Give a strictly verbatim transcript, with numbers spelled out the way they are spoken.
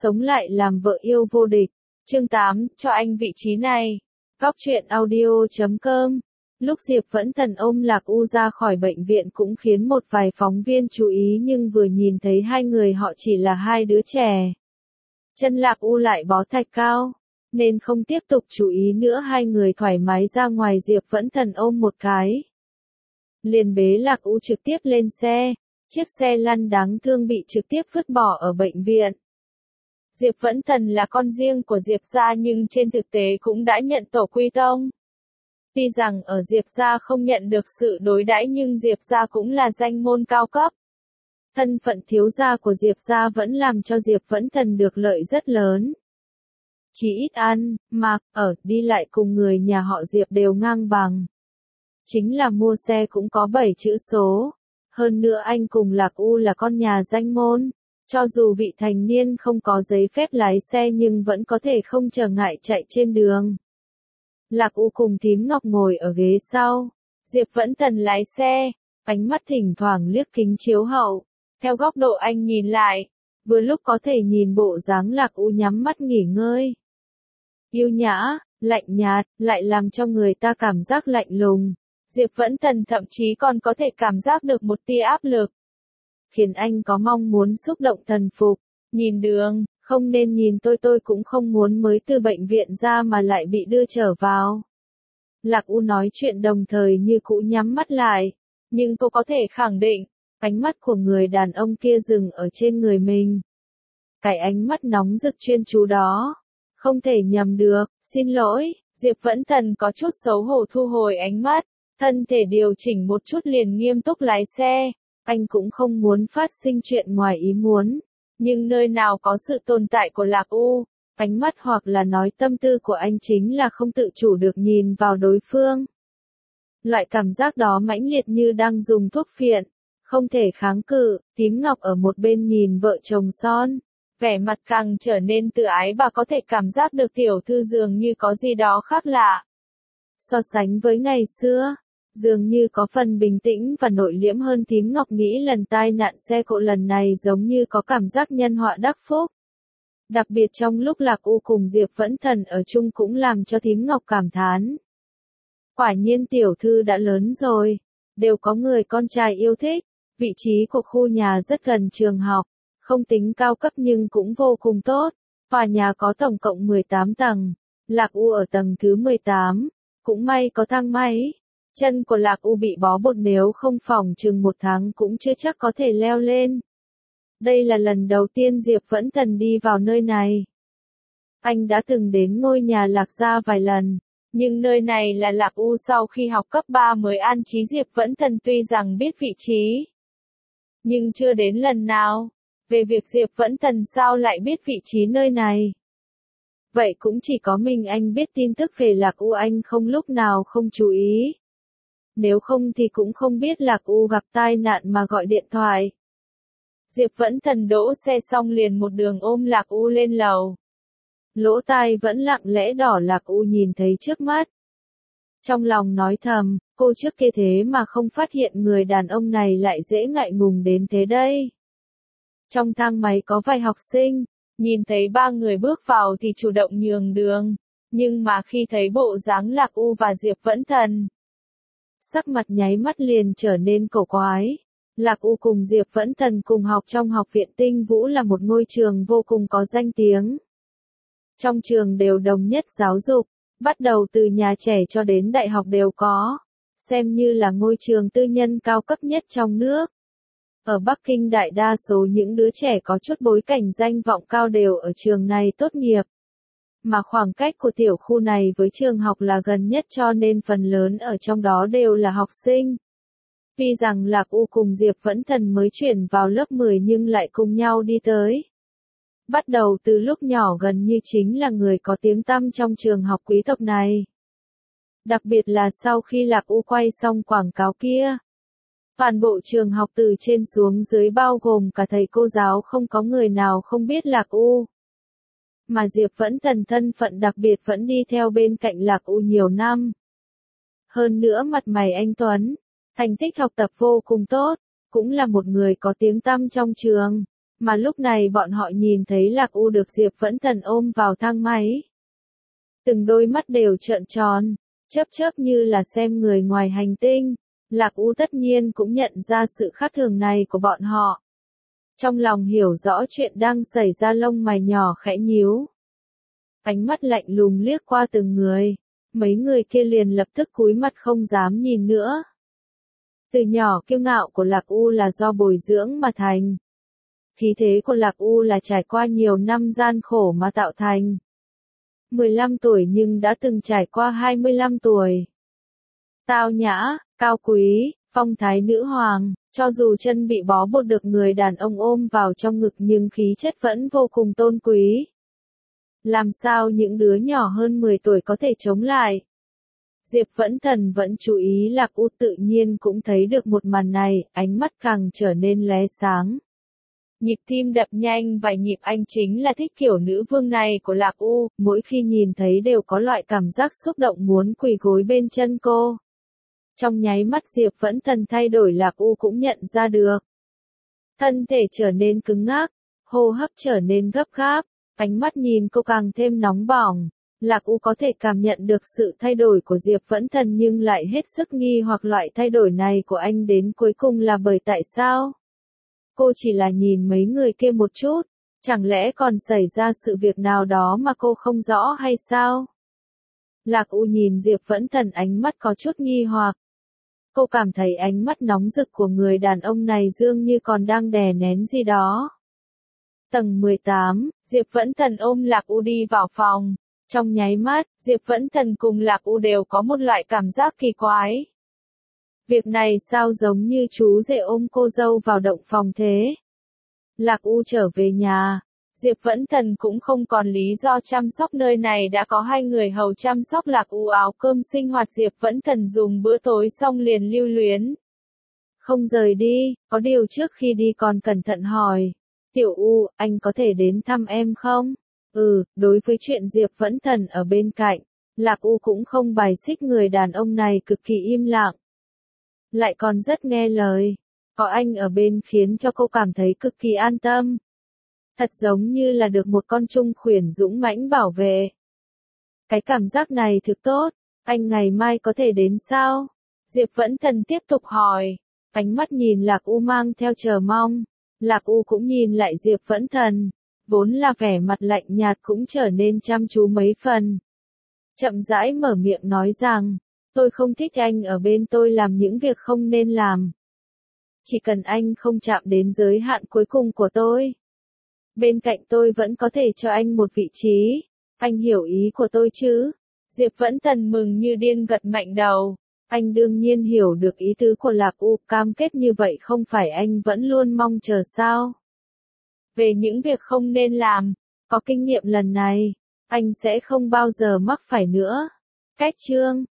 sống lại làm vợ yêu vô địch. Chương tám, cho anh vị trí này. Góc truyện audio chấm com. Lúc Diệp Vẫn Thần ôm Lạc U ra khỏi bệnh viện cũng khiến một vài phóng viên chú ý, nhưng vừa nhìn thấy hai người họ chỉ là hai đứa trẻ. Chân Lạc U lại bó thạch cao, nên không tiếp tục chú ý nữa, hai người thoải mái ra ngoài. Diệp Vẫn Thần ôm một cái, liền bế Lạc U trực tiếp lên xe. Chiếc xe lăn đáng thương bị trực tiếp vứt bỏ ở bệnh viện. Diệp Vẫn Thần là con riêng của Diệp gia nhưng trên thực tế cũng đã nhận tổ quy tông. Tuy rằng ở Diệp gia không nhận được sự đối đãi nhưng Diệp gia cũng là danh môn cao cấp. Thân phận thiếu gia của Diệp gia vẫn làm cho Diệp Vẫn Thần được lợi rất lớn. Chỉ ít ăn, mặc, ở, đi lại cùng người nhà họ Diệp đều ngang bằng. Chính là mua xe cũng có bảy chữ số. Hơn nữa anh cùng Lạc U là con nhà danh môn. Cho dù vị thành niên không có giấy phép lái xe nhưng vẫn có thể không trở ngại chạy trên đường. Lạc U cùng Thím Ngọc ngồi ở ghế sau. Diệp Vẫn Thần lái xe, ánh mắt thỉnh thoảng liếc kính chiếu hậu. Theo góc độ anh nhìn lại, vừa lúc có thể nhìn bộ dáng Lạc U nhắm mắt nghỉ ngơi. Yêu nhã, lạnh nhạt, lại làm cho người ta cảm giác lạnh lùng. Diệp Vẫn Thần thậm chí còn có thể cảm giác được một tia áp lực, khiến anh có mong muốn xúc động thần phục. Nhìn đường, không nên nhìn tôi tôi cũng không muốn mới từ bệnh viện ra mà lại bị đưa trở vào. Lạc U nói chuyện đồng thời như cũ nhắm mắt lại, nhưng cô có thể khẳng định, ánh mắt của người đàn ông kia dừng ở trên người mình. Cái ánh mắt nóng rực chuyên chú đó, không thể nhầm được. Xin lỗi, Diệp Vẫn Thần có chút xấu hổ thu hồi ánh mắt, thân thể điều chỉnh một chút liền nghiêm túc lái xe. Anh cũng không muốn phát sinh chuyện ngoài ý muốn, nhưng nơi nào có sự tồn tại của Lạc U, ánh mắt hoặc là nói tâm tư của anh chính là không tự chủ được nhìn vào đối phương. Loại cảm giác đó mãnh liệt như đang dùng thuốc phiện, không thể kháng cự. Thím Ngọc ở một bên nhìn vợ chồng son, vẻ mặt càng trở nên tự ái, bà có thể cảm giác được tiểu thư dường như có gì đó khác lạ. So sánh với ngày xưa, dường như có phần bình tĩnh và nội liễm hơn. Thím Ngọc nghĩ lần tai nạn xe cộ lần này giống như có cảm giác nhân họa đắc phúc. Đặc biệt trong lúc Lạc U cùng Diệp Vẫn Thần ở chung cũng làm cho Thím Ngọc cảm thán. Quả nhiên tiểu thư đã lớn rồi, đều có người con trai yêu thích. Vị trí của khu nhà rất gần trường học, không tính cao cấp nhưng cũng vô cùng tốt. Tòa nhà có tổng cộng mười tám tầng, Lạc U ở tầng thứ mười tám, cũng may có thang máy. Chân của Lạc U bị bó bột, nếu không phòng chừng một tháng cũng chưa chắc có thể leo lên. Đây là lần đầu tiên Diệp Vẫn Thần đi vào nơi này. Anh đã từng đến ngôi nhà Lạc gia vài lần, nhưng nơi này là Lạc U sau khi học cấp ba mới an trí. Diệp Vẫn Thần tuy rằng biết vị trí, nhưng chưa đến lần nào. Về việc Diệp Vẫn Thần sao lại biết vị trí nơi này, vậy cũng chỉ có mình anh biết. Tin tức về Lạc U anh không lúc nào không chú ý. Nếu không thì cũng không biết Lạc U gặp tai nạn mà gọi điện thoại. Diệp Vẫn Thần đỗ xe xong liền một đường ôm Lạc U lên lầu. Lỗ tai vẫn lặng lẽ đỏ. Lạc U nhìn thấy trước mắt, trong lòng nói thầm, cô trước kia thế mà không phát hiện người đàn ông này lại dễ ngại ngùng đến thế đây. Trong thang máy có vài học sinh, nhìn thấy ba người bước vào thì chủ động nhường đường, nhưng mà khi thấy bộ dáng Lạc U và Diệp Vẫn Thần, sắc mặt nháy mắt liền trở nên cổ quái. Lạc U cùng Diệp Vẫn Thần cùng học trong Học viện Tinh Vũ, là một ngôi trường vô cùng có danh tiếng. Trong trường đều đồng nhất giáo dục, bắt đầu từ nhà trẻ cho đến đại học đều có, xem như là ngôi trường tư nhân cao cấp nhất trong nước. Ở Bắc Kinh đại đa số những đứa trẻ có chút bối cảnh danh vọng cao đều ở trường này tốt nghiệp. Mà khoảng cách của tiểu khu này với trường học là gần nhất cho nên phần lớn ở trong đó đều là học sinh. Tuy rằng Lạc U cùng Diệp Vẫn Thần mới chuyển vào lớp mười nhưng lại cùng nhau đi tới. Bắt đầu từ lúc nhỏ gần như chính là người có tiếng tăm trong trường học quý tộc này. Đặc biệt là sau khi Lạc U quay xong quảng cáo kia, toàn bộ trường học từ trên xuống dưới bao gồm cả thầy cô giáo không có người nào không biết Lạc U. Mà Diệp Vẫn Thần thân phận đặc biệt vẫn đi theo bên cạnh Lạc U nhiều năm. Hơn nữa mặt mày anh tuấn, thành tích học tập vô cùng tốt, cũng là một người có tiếng tăm trong trường. Mà lúc này bọn họ nhìn thấy Lạc U được Diệp Vẫn Thần ôm vào thang máy. Từng đôi mắt đều trợn tròn, chớp chớp như là xem người ngoài hành tinh. Lạc U tất nhiên cũng nhận ra sự khác thường này của bọn họ. Trong lòng hiểu rõ chuyện đang xảy ra, lông mày nhỏ khẽ nhíu. Ánh mắt lạnh lùng liếc qua từng người. Mấy người kia liền lập tức cúi mặt không dám nhìn nữa. Từ nhỏ kiêu ngạo của Lạc U là do bồi dưỡng mà thành. Khí thế của Lạc U là trải qua nhiều năm gian khổ mà tạo thành. mười lăm tuổi nhưng đã từng trải qua hai mươi lăm tuổi. Tao nhã, cao quý, phong thái nữ hoàng, cho dù chân bị bó buộc được người đàn ông ôm vào trong ngực nhưng khí chất vẫn vô cùng tôn quý. Làm sao những đứa nhỏ hơn mười tuổi có thể chống lại? Diệp Vẫn Thần vẫn chú ý Lạc U, tự nhiên cũng thấy được một màn này, ánh mắt càng trở nên lóe sáng. Nhịp tim đập nhanh vài nhịp, anh chính là thích kiểu nữ vương này của Lạc U, mỗi khi nhìn thấy đều có loại cảm giác xúc động muốn quỳ gối bên chân cô. Trong nháy mắt Diệp Vẫn Thần thay đổi, Lạc U cũng nhận ra được. Thân thể trở nên cứng ngắc, hô hấp trở nên gấp gáp, ánh mắt nhìn cô càng thêm nóng bỏng. Lạc U có thể cảm nhận được sự thay đổi của Diệp Vẫn Thần nhưng lại hết sức nghi hoặc loại thay đổi này của anh đến cuối cùng là bởi tại sao? Cô chỉ là nhìn mấy người kia một chút, chẳng lẽ còn xảy ra sự việc nào đó mà cô không rõ hay sao? Lạc U nhìn Diệp Vẫn Thần, ánh mắt có chút nghi hoặc. Cô cảm thấy ánh mắt nóng rực của người đàn ông này dường như còn đang đè nén gì đó. Tầng mười tám, Diệp Vẫn Thần ôm Lạc U đi vào phòng. Trong nháy mắt, Diệp Vẫn Thần cùng Lạc U đều có một loại cảm giác kỳ quái. Việc này sao giống như chú rể ôm cô dâu vào động phòng thế? Lạc U trở về nhà, Diệp Vẫn Thần cũng không còn lý do chăm sóc nơi này, đã có hai người hầu chăm sóc Lạc U áo cơm sinh hoạt. Diệp Vẫn Thần dùng bữa tối xong liền lưu luyến. Không rời đi, có điều trước khi đi còn cẩn thận hỏi. Tiểu U, anh có thể đến thăm em không? Ừ, đối với chuyện Diệp Vẫn Thần ở bên cạnh, Lạc U cũng không bài xích, người đàn ông này cực kỳ im lặng. Lại còn rất nghe lời. Có anh ở bên khiến cho cô cảm thấy cực kỳ an tâm. Thật giống như là được một con trung khuyển dũng mãnh bảo vệ. Cái cảm giác này thực tốt, anh ngày mai có thể đến sao? Diệp Vẫn Thần tiếp tục hỏi, ánh mắt nhìn Lạc U mang theo chờ mong. Lạc U cũng nhìn lại Diệp Vẫn Thần, vốn là vẻ mặt lạnh nhạt cũng trở nên chăm chú mấy phần. Chậm rãi mở miệng nói rằng, tôi không thích anh ở bên tôi làm những việc không nên làm. Chỉ cần anh không chạm đến giới hạn cuối cùng của tôi. Bên cạnh tôi vẫn có thể cho anh một vị trí. Anh hiểu ý của tôi chứ? Diệp Vẫn Thần mừng như điên gật mạnh đầu. Anh đương nhiên hiểu được ý tứ của Lạc U, cam kết như vậy không phải anh vẫn luôn mong chờ sao? Về những việc không nên làm, có kinh nghiệm lần này, anh sẽ không bao giờ mắc phải nữa. Cách chương